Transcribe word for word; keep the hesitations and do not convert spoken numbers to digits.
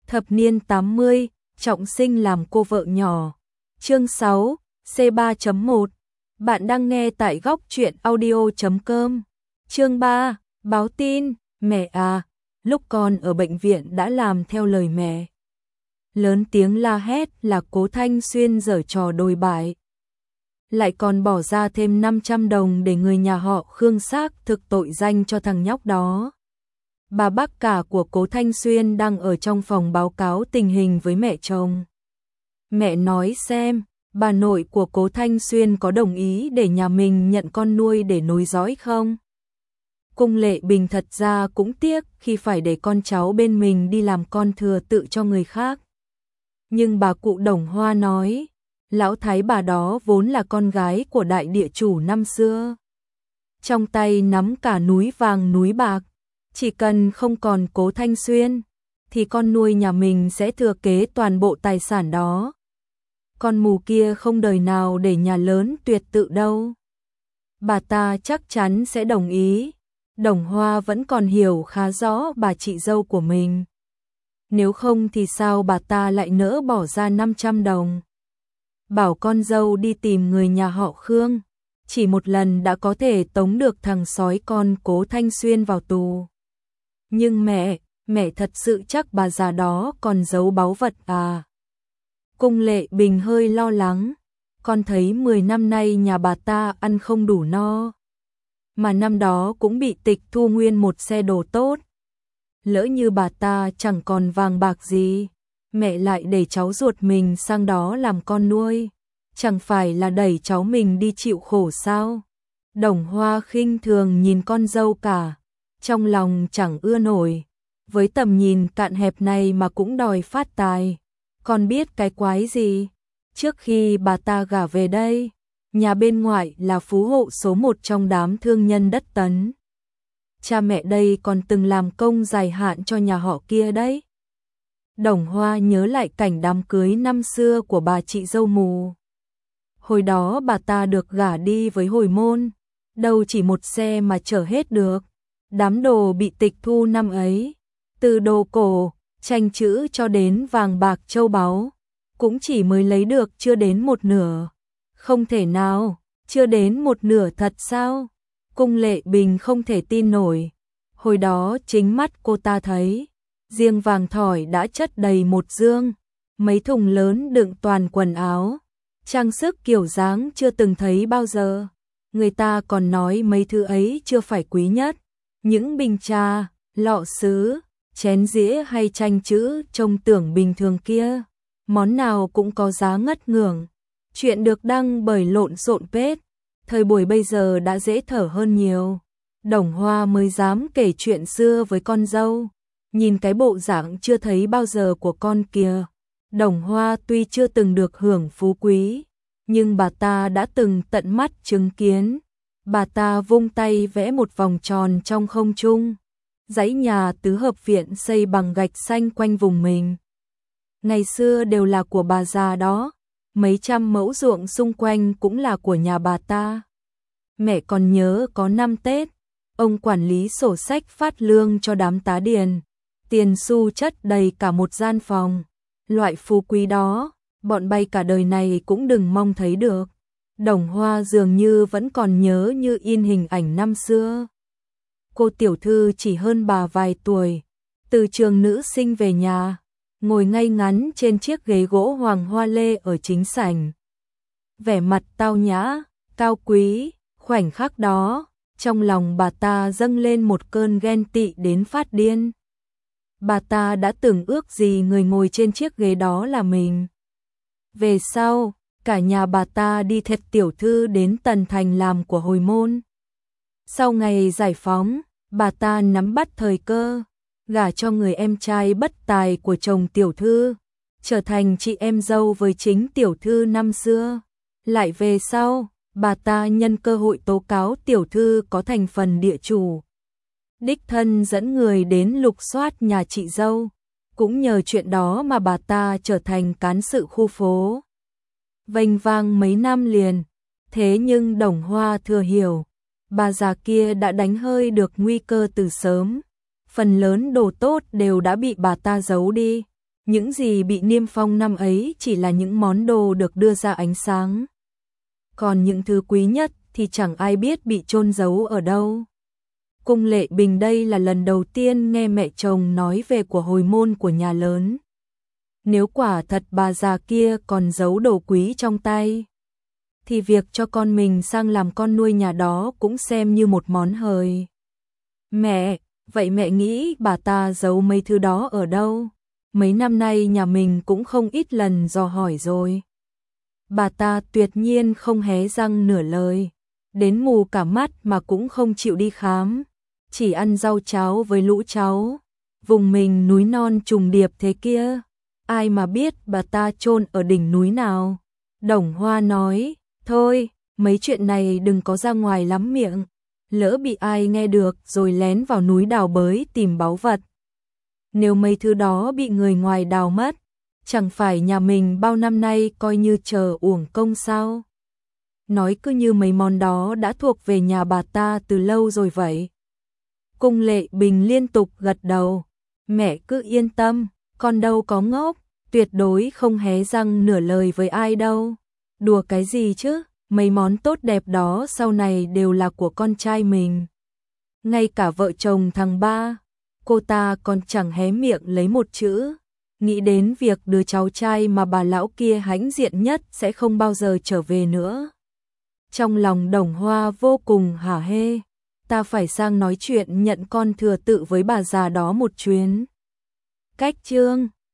Thập niên tám mươi, trọng sinh làm cô vợ nhỏ. Chương sáu, C ba chấm một. Bạn đang nghe tại góc truyện audio chấm com. Chương ba, báo tin, mẹ à, lúc con ở bệnh viện đã làm theo lời mẹ. Lớn tiếng la hét là Cố Thanh Xuyên giở trò đồi bại. Lại còn bỏ ra thêm năm trăm đồng để người nhà họ Khương xác thực tội danh cho thằng nhóc đó. Bà bác cả của Cố Thanh Xuyên đang ở trong phòng báo cáo tình hình với mẹ chồng. Mẹ nói xem, bà nội của Cố Thanh Xuyên có đồng ý để nhà mình nhận con nuôi để nối dõi không? Cung Lệ Bình thật ra cũng tiếc khi phải để con cháu bên mình đi làm con thừa tự cho người khác. Nhưng bà cụ Đồng Hoa nói, lão thái bà đó vốn là con gái của đại địa chủ năm xưa. Trong tay nắm cả núi vàng núi bạc, chỉ cần không còn Cố Thanh Xuyên, thì con nuôi nhà mình sẽ thừa kế toàn bộ tài sản đó. Con mù kia không đời nào để nhà lớn tuyệt tự đâu. Bà ta chắc chắn sẽ đồng ý. Đồng Hoa vẫn còn hiểu khá rõ bà chị dâu của mình. Nếu không thì sao bà ta lại nỡ bỏ ra năm trăm đồng. Bảo con dâu đi tìm người nhà họ Khương, chỉ một lần đã có thể tống được thằng sói con Cố Thanh Xuyên vào tù. Nhưng mẹ, mẹ thật sự chắc bà già đó còn giấu báu vật à? Cung Lệ Bình hơi lo lắng, con thấy mười năm nay nhà bà ta ăn không đủ no. Mà năm đó cũng bị tịch thu nguyên một xe đồ tốt. Lỡ như bà ta chẳng còn vàng bạc gì, mẹ lại để cháu ruột mình sang đó làm con nuôi, chẳng phải là đẩy cháu mình đi chịu khổ sao? Đồng Hoa khinh thường nhìn con dâu cả, trong lòng chẳng ưa nổi, với tầm nhìn cạn hẹp này mà cũng đòi phát tài, con biết cái quái gì? Trước khi bà ta gả về đây, nhà bên ngoại là phú hộ số một trong đám thương nhân đất Tấn. Cha mẹ đây còn từng làm công dài hạn cho nhà họ kia đấy. Đồng Hoa nhớ lại cảnh đám cưới năm xưa của bà chị dâu mù. Hồi đó bà ta được gả đi với hồi môn, đâu chỉ một xe mà chở hết được. Đám đồ bị tịch thu năm ấy, từ đồ cổ, tranh chữ cho đến vàng bạc châu báu, cũng chỉ mới lấy được chưa đến một nửa. Không thể nào, chưa đến một nửa thật sao? Cung Lệ Bình không thể tin nổi. Hồi đó chính mắt cô ta thấy, riêng vàng thỏi đã chất đầy một dương, mấy thùng lớn đựng toàn quần áo, trang sức kiểu dáng chưa từng thấy bao giờ. Người ta còn nói mấy thứ ấy chưa phải quý nhất. Những bình trà, lọ sứ, chén dĩa hay tranh chữ trông tưởng bình thường kia, món nào cũng có giá ngất ngưởng. Chuyện được đăng bởi Lộn Xộn Page, thời buổi bây giờ đã dễ thở hơn nhiều. Đồng Hoa mới dám kể chuyện xưa với con dâu, nhìn cái bộ dạng chưa thấy bao giờ của con kìa. Đồng Hoa tuy chưa từng được hưởng phú quý, nhưng bà ta đã từng tận mắt chứng kiến. Bà ta vung tay vẽ một vòng tròn trong không trung, dãy nhà tứ hợp viện xây bằng gạch xanh quanh vùng mình. Ngày xưa đều là của bà già đó, mấy trăm mẫu ruộng xung quanh cũng là của nhà bà ta. Mẹ còn nhớ có năm Tết, ông quản lý sổ sách phát lương cho đám tá điền, tiền xu chất đầy cả một gian phòng. Loại phú quý đó, bọn bay cả đời này cũng đừng mong thấy được. Đồng Hoa dường như vẫn còn nhớ như in hình ảnh năm xưa. Cô tiểu thư chỉ hơn bà vài tuổi, từ trường nữ sinh về nhà, ngồi ngay ngắn trên chiếc ghế gỗ hoàng hoa lê ở chính sảnh. Vẻ mặt tao nhã, cao quý, khoảnh khắc đó, trong lòng bà ta dâng lên một cơn ghen tị đến phát điên. Bà ta đã từng ước gì người ngồi trên chiếc ghế đó là mình. Về sau, cả nhà bà ta đi theo tiểu thư đến Tần Thành làm của hồi môn. Sau ngày giải phóng, bà ta nắm bắt thời cơ, gả cho người em trai bất tài của chồng tiểu thư, trở thành chị em dâu với chính tiểu thư năm xưa. Lại về sau, bà ta nhân cơ hội tố cáo tiểu thư có thành phần địa chủ. Đích thân dẫn người đến lục soát nhà chị dâu, cũng nhờ chuyện đó mà bà ta trở thành cán sự khu phố. Vênh vang mấy năm liền, thế nhưng Đồng Hoa thừa hiểu, bà già kia đã đánh hơi được nguy cơ từ sớm. Phần lớn đồ tốt đều đã bị bà ta giấu đi, Những gì bị niêm phong năm ấy chỉ là những món đồ được đưa ra ánh sáng. Còn những thứ quý nhất thì chẳng ai biết bị chôn giấu ở đâu. Cung Lệ Bình đây là lần đầu tiên nghe mẹ chồng nói về của hồi môn của nhà lớn. Nếu quả thật bà già kia còn giấu đồ quý trong tay, thì việc cho con mình sang làm con nuôi nhà đó cũng xem như một món hời. Mẹ, vậy mẹ nghĩ bà ta giấu mấy thứ đó ở đâu? Mấy năm nay nhà mình cũng không ít lần dò hỏi rồi. Bà ta tuyệt nhiên không hé răng nửa lời, đến mù cả mắt mà cũng không chịu đi khám, chỉ ăn rau cháo với lũ cháu. Vùng mình núi non trùng điệp thế kia, ai mà biết bà ta chôn ở đỉnh núi nào. Đồng Hoa nói, thôi, mấy chuyện này đừng có ra ngoài lắm miệng, lỡ bị ai nghe được rồi lén vào núi đào bới tìm báu vật. Nếu mấy thứ đó bị người ngoài đào mất, chẳng phải nhà mình bao năm nay coi như chờ uổng công sao? Nói cứ như mấy món đó đã thuộc về nhà bà ta từ lâu rồi vậy. Cung Lệ Bình liên tục gật đầu, mẹ cứ yên tâm, con đâu có ngốc, tuyệt đối không hé răng nửa lời với ai đâu. Đùa cái gì chứ, mấy món tốt đẹp đó sau này đều là của con trai mình. Ngay cả vợ chồng thằng ba, cô ta còn chẳng hé miệng lấy một chữ. Nghĩ đến việc đứa cháu trai mà bà lão kia hãnh diện nhất sẽ không bao giờ trở về nữa. Trong lòng Đồng Hoa vô cùng hả hê, ta phải sang nói chuyện nhận con thừa tự với bà già đó một chuyến. Cách chương